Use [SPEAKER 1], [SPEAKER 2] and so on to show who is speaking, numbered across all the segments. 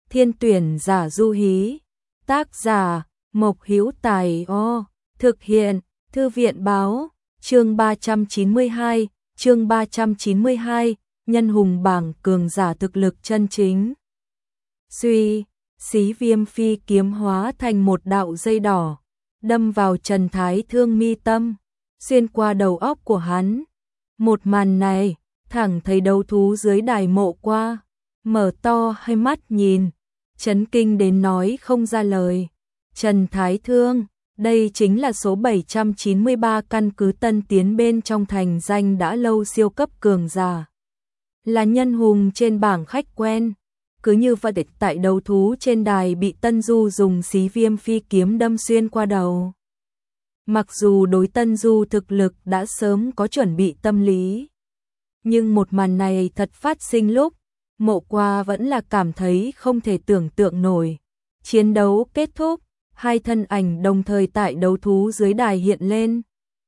[SPEAKER 1] thiên tuyển giả du hí. Tác giả Mộc Hữu Tài. Thực hiện Thư viện báo. Chương 392, nhân hùng bảng cường giả thực lực chân chính. Suy, xí viêm phi kiếm hóa thành một đạo dây đỏ, đâm vào Trần Thái Thương mi tâm, xuyên qua đầu óc của hắn. Một màn này, thẳng thấy đấu thú dưới đài Mộ Qua, mở to hai mắt nhìn, chấn kinh đến nói không ra lời. Trần Thái Thương, đây chính là số 793 căn cứ tân tiến bên trong thành danh đã lâu siêu cấp cường giả. Là nhân hùng trên bảng khách quen. Cứ như vậy tại đấu thú trên đài bị Tân Du dùng xí viêm phi kiếm đâm xuyên qua đầu. Mặc dù đối Tân Du thực lực đã sớm có chuẩn bị tâm lý, nhưng một màn này thật phát sinh lúc Mộ Qua vẫn là cảm thấy không thể tưởng tượng nổi. Chiến đấu kết thúc, hai thân ảnh đồng thời tại đấu thú dưới đài hiện lên.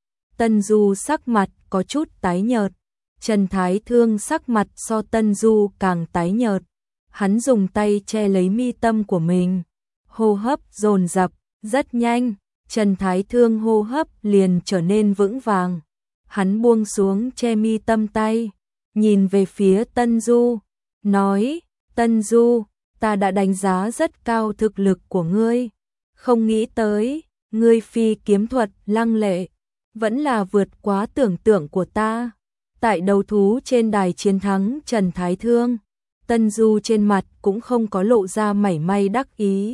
[SPEAKER 1] Tân Du sắc mặt có chút tái nhợt, Trần Thái Thương sắc mặt so Tân Du càng tái nhợt. Hắn dùng tay che lấy mi tâm của mình, hô hấp dồn dập, rất nhanh, Trần Thái Thương hô hấp liền trở nên vững vàng. Hắn buông xuống che mi tâm tay, nhìn về phía Tân Du, nói, Tân Du, ta đã đánh giá rất cao thực lực của ngươi, không nghĩ tới, ngươi phi kiếm thuật lăng lệ, vẫn là vượt quá tưởng tượng của ta. Tại đấu thú trên đài chiến thắng Trần Thái Thương, Tân Du trên mặt cũng không có lộ ra mảy may đắc ý.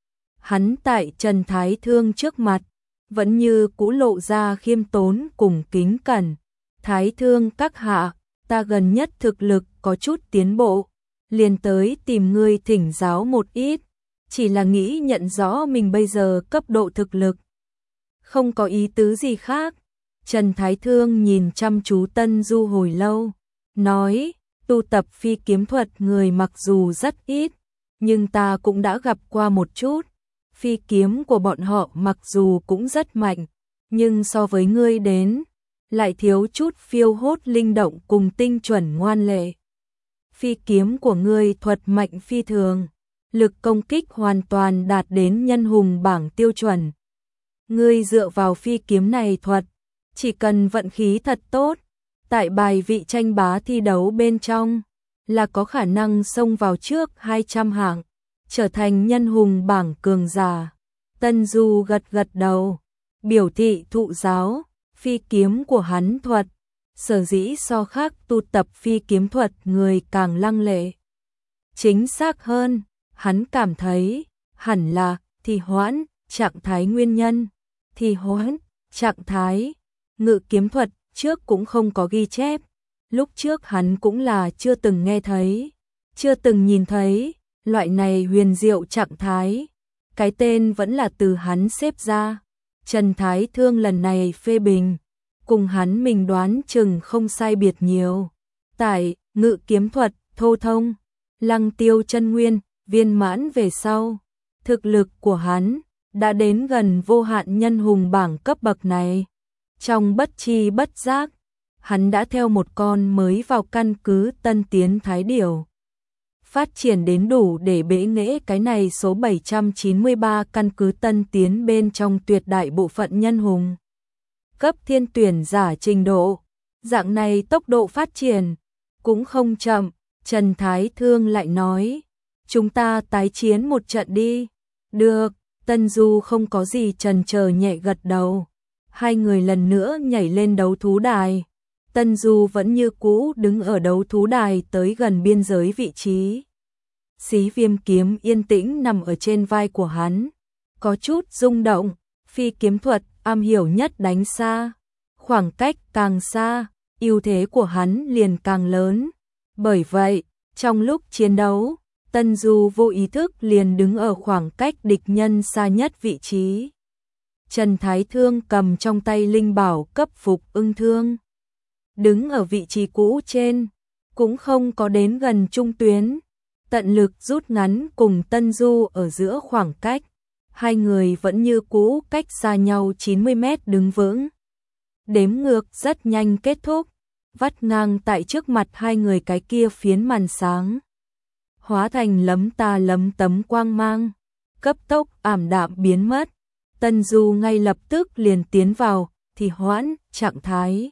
[SPEAKER 1] Hắn tại Trần Thái Thương trước mặt, vẫn như cũ lộ ra khiêm tốn cùng kính cẩn. Thái Thương các hạ, ta gần nhất thực lực có chút tiến bộ, liền tới tìm ngươi thỉnh giáo một ít, chỉ là nghĩ nhận rõ mình bây giờ cấp độ thực lực. Không có ý tứ gì khác. Trần Thái Thương nhìn chăm chú Tân Du hồi lâu, nói, tu tập phi kiếm thuật người mặc dù rất ít, nhưng ta cũng đã gặp qua một chút. Phi kiếm của bọn họ mặc dù cũng rất mạnh, nhưng so với ngươi đến, lại thiếu chút phiêu hốt linh động cùng tinh chuẩn ngoan lệ. Phi kiếm của ngươi thuật mạnh phi thường, lực công kích hoàn toàn đạt đến nhân hùng bảng tiêu chuẩn. Ngươi dựa vào phi kiếm này thuật, chỉ cần vận khí thật tốt, tại bài vị tranh bá thi đấu bên trong, là có khả năng xông vào trước 200 hạng, trở thành nhân hùng bảng cường giả. Tân Du gật gật đầu, biểu thị thụ giáo. Phi kiếm của hắn thuật, sở dĩ so khác tu tập phi kiếm thuật người càng lăng lệ. Chính xác hơn, hắn cảm thấy, hẳn là thì hoãn, trạng thái nguyên nhân. Thì hoãn, trạng thái, ngự kiếm thuật trước cũng không có ghi chép. Lúc trước hắn cũng là chưa từng nghe thấy, chưa từng nhìn thấy, loại này huyền diệu trạng thái. Cái tên vẫn là từ hắn xếp ra. Trần Thái Thương lần này phê bình, cùng hắn mình đoán chừng không sai biệt nhiều. Tại ngự kiếm thuật, thô thông, lăng tiêu chân nguyên, viên mãn về sau. Thực lực của hắn đã đến gần vô hạn nhân hùng bảng cấp bậc này. Trong bất chi bất giác, hắn đã theo một con mới vào căn cứ tân tiến thái điểu. Phát triển đến đủ để bẽ nghễ cái này số 793 căn cứ tân tiến bên trong tuyệt đại bộ phận nhân hùng. Cấp thiên tuyển giả trình độ, dạng này tốc độ phát triển, cũng không chậm. Trần Thái Thương lại nói, chúng ta tái chiến một trận đi. Được, Tân Du không có gì chần chờ nhẹ gật đầu. Hai người lần nữa nhảy lên đấu thú đài. Tân Du vẫn như cũ đứng ở đấu thú đài tới gần biên giới vị trí. Xí viêm kiếm yên tĩnh nằm ở trên vai của hắn, có chút rung động. Phi kiếm thuật am hiểu nhất đánh xa, khoảng cách càng xa, ưu thế của hắn liền càng lớn. Bởi vậy, trong lúc chiến đấu, Tân Du vô ý thức liền đứng ở khoảng cách địch nhân xa nhất vị trí. Trần Thái Thương cầm trong tay linh bảo cấp phục ưng thương, đứng ở vị trí cũ trên, cũng không có đến gần trung tuyến, tận lực rút ngắn cùng Tân Du ở giữa khoảng cách. Hai người vẫn như cũ cách xa nhau 90 mét đứng vững. Đếm ngược rất nhanh kết thúc, vắt ngang tại trước mặt hai người cái kia phiến màn sáng. hóa thành lấm ta lấm tấm quang mang, cấp tốc ảm đạm biến mất. Tân Du ngay lập tức liền tiến vào thì hoãn trạng thái.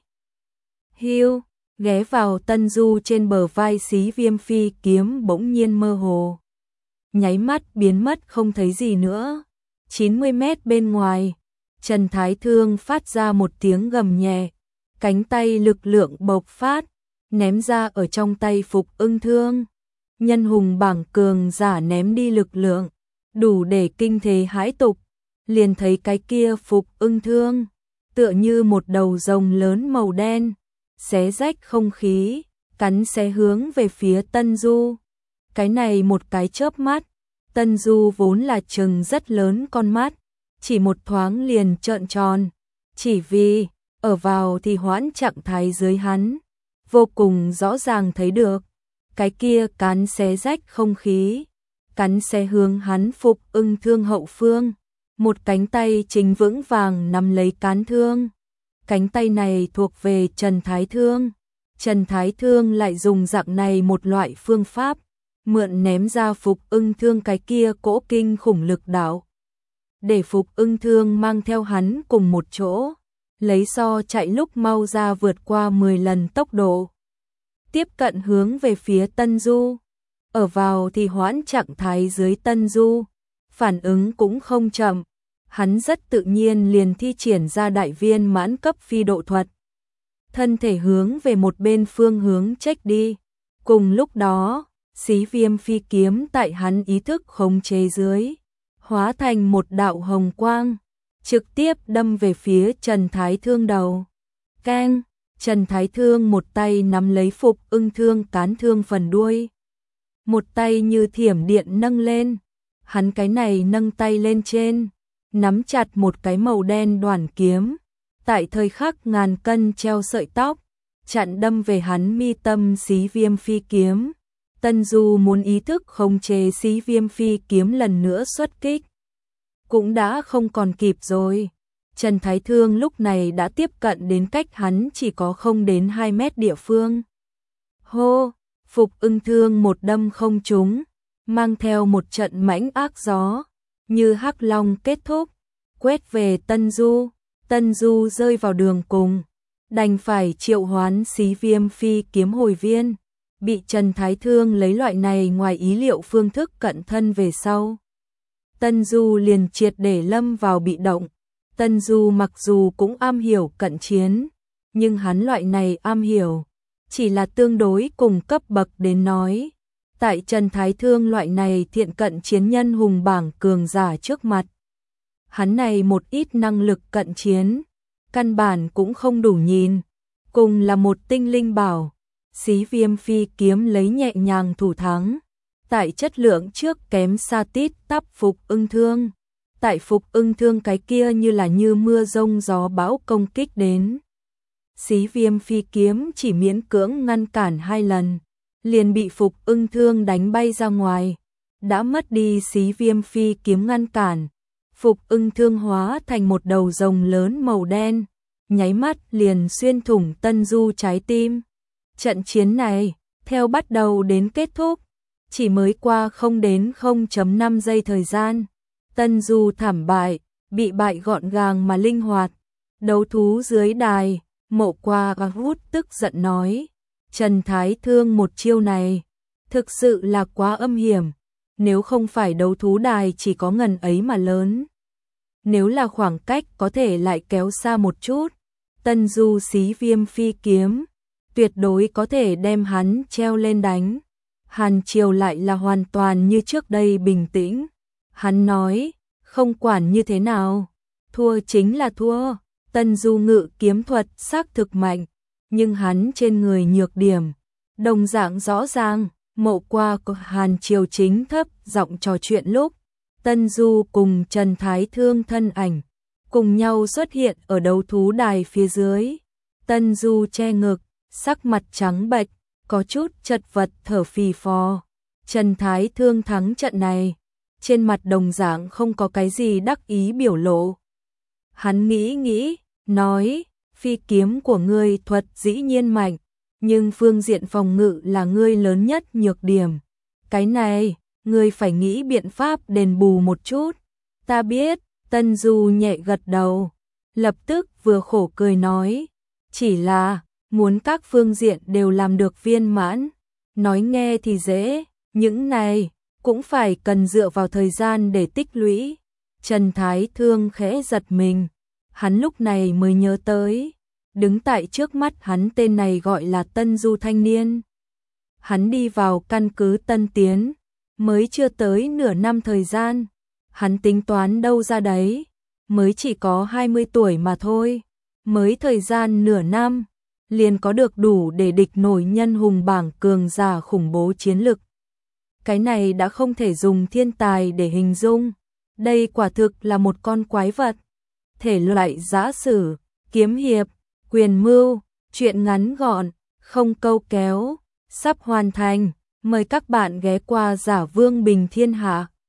[SPEAKER 1] Hưu, ghé vào Tân Du trên bờ vai Xí Viêm phi kiếm bỗng nhiên mơ hồ. Nháy mắt biến mất không thấy gì nữa. 90 mét bên ngoài, Trần Thái Thương phát ra một tiếng gầm nhẹ, cánh tay lực lượng bộc phát, ném ra ở trong tay Phục Ưng Thương. Nhân hùng bảng cường giả ném đi lực lượng, đủ để kinh thế hãi tục. Liền thấy cái kia Phục Ưng Thương, tựa như một đầu rồng lớn màu đen, xé rách không khí, cắn xé hướng về phía Tân Du. Cái này một cái chớp mắt, Tân Du vốn là trừng rất lớn con mắt, chỉ một thoáng liền trợn tròn, chỉ vì ở vào thì hoãn trạng thái dưới hắn, vô cùng rõ ràng thấy được, cái kia cắn xé rách không khí, cắn xé hướng hắn Phục Ưng Thương hậu phương, một cánh tay chính vững vàng nắm lấy cán thương. Cánh tay này thuộc về Trần Thái Thương. Trần Thái Thương lại dùng dạng này một loại phương pháp, mượn ném ra Phục Ưng Thương cái kia cỗ kinh khủng lực đạo, để Phục Ưng Thương mang theo hắn cùng một chỗ, lấy so chạy lúc mau ra vượt qua 10 lần tốc độ, tiếp cận hướng về phía Tân Du. Ở vào thì hoãn trạng thái dưới Tân Du, phản ứng cũng không chậm, hắn rất tự nhiên liền thi triển ra đại viên mãn cấp phi độ thuật, thân thể hướng về một bên phương hướng chếch đi. Cùng lúc đó, Xí Viêm phi kiếm tại hắn ý thức khống chế dưới, hóa thành một đạo hồng quang, trực tiếp đâm về phía Trần Thái Thương đầu. Keng, Trần Thái Thương một tay nắm lấy Phục Ưng Thương cán thương phần đuôi, một tay như thiểm điện nâng lên, hắn cái này nâng tay lên trên, nắm chặt một cái màu đen đoản kiếm, tại thời khắc ngàn cân treo sợi tóc, chặn đâm về hắn mi tâm Xí Viêm phi kiếm. Tân Du muốn ý thức khống chế Xí Viêm phi kiếm lần nữa xuất kích, cũng đã không còn kịp rồi. Trần Thái Thương lúc này đã tiếp cận đến cách hắn chỉ có không đến 2 mét địa phương. Hô, Phục Ưng Thương một đâm không trúng, mang theo một trận mãnh ác gió, như hắc long kết thúc, quét về Tân Du. Tân Du rơi vào đường cùng, đành phải triệu hoán Xí Viêm phi kiếm hồi viên, bị Trần Thái Thương lấy loại này ngoài ý liệu phương thức cận thân về sau. Tân Du liền triệt để lâm vào bị động. Tân Du mặc dù cũng am hiểu cận chiến, nhưng hắn loại này am hiểu chỉ là tương đối cùng cấp bậc đến nói. Tại Trần Thái Thương loại này thiện cận chiến nhân hùng bảng cường giả trước mặt, hắn này một ít năng lực cận chiến, căn bản cũng không đủ nhìn, cùng là một tinh linh bảo. Xí Viêm phi kiếm lấy nhẹ nhàng thủ thắng, tại chất lượng trước kém xa tít tắp Phục Ưng Thương. Tại Phục Ưng Thương cái kia như là như mưa rông gió bão công kích đến, Xí Viêm phi kiếm chỉ miễn cưỡng ngăn cản 2 lần, liền bị Phục Ưng Thương đánh bay ra ngoài. Đã mất đi Xí Viêm phi kiếm ngăn cản, Phục Ưng Thương hóa thành một đầu rồng lớn màu đen, nháy mắt liền xuyên thủng Tân Du trái tim. Trận chiến này, theo bắt đầu đến kết thúc, chỉ mới qua không đến 0.5 giây thời gian, Tân Du thảm bại, bị bại gọn gàng mà linh hoạt. Đấu thú dưới đài, Mộ Qua Hút tức giận nói, Trần Thái Thương một chiêu này, thực sự là quá âm hiểm, nếu không phải đấu thú đài chỉ có ngần ấy mà lớn. Nếu là khoảng cách có thể lại kéo xa một chút, Tân Du Xí Viêm phi kiếm, tuyệt đối có thể đem hắn treo lên đánh. Hàn Triều lại là hoàn toàn như trước đây bình tĩnh. Hắn nói, không quản như thế nào, thua chính là thua. Tân Du ngự kiếm thuật xác thực mạnh, nhưng hắn trên người nhược điểm đồng dạng rõ ràng. Mộ Qua của Hàn Triều chính thấp giọng trò chuyện lúc, Tân Du cùng Trần Thái Thương thân ảnh cùng nhau xuất hiện ở đấu thú đài phía dưới. Tân Du che ngực, sắc mặt trắng bệch, có chút chật vật thở phì phò. Trần Thái Thương thắng trận này, trên mặt đồng dạng không có cái gì đắc ý biểu lộ. Hắn nghĩ, nói, phi kiếm của ngươi thuật dĩ nhiên mạnh, nhưng phương diện phòng ngự là ngươi lớn nhất nhược điểm. Cái này, ngươi phải nghĩ biện pháp đền bù một chút. Ta biết, Tân Du nhẹ gật đầu, lập tức vừa khổ cười nói, chỉ là, muốn các phương diện đều làm được viên mãn. Nói nghe thì dễ, những này, cũng phải cần dựa vào thời gian để tích lũy. Trần Thái Thương khẽ giật mình, hắn lúc này mới nhớ tới, đứng tại trước mắt hắn tên này gọi là Tân Du thanh niên. Hắn đi vào căn cứ Tân Tiến, mới chưa tới nửa năm thời gian, hắn tính toán đâu ra đấy, mới chỉ có 20 tuổi mà thôi, mới thời gian nửa năm, liền có được đủ để địch nổi nhân hùng bảng cường giả khủng bố chiến lực. Cái này đã không thể dùng thiên tài để hình dung, đây quả thực là một con quái vật. Thể loại giã sử, kiếm hiệp, quyền mưu, truyện ngắn gọn, không câu kéo, sắp hoàn thành, mời các bạn ghé qua Giả Vương Bình Thiên Hạ.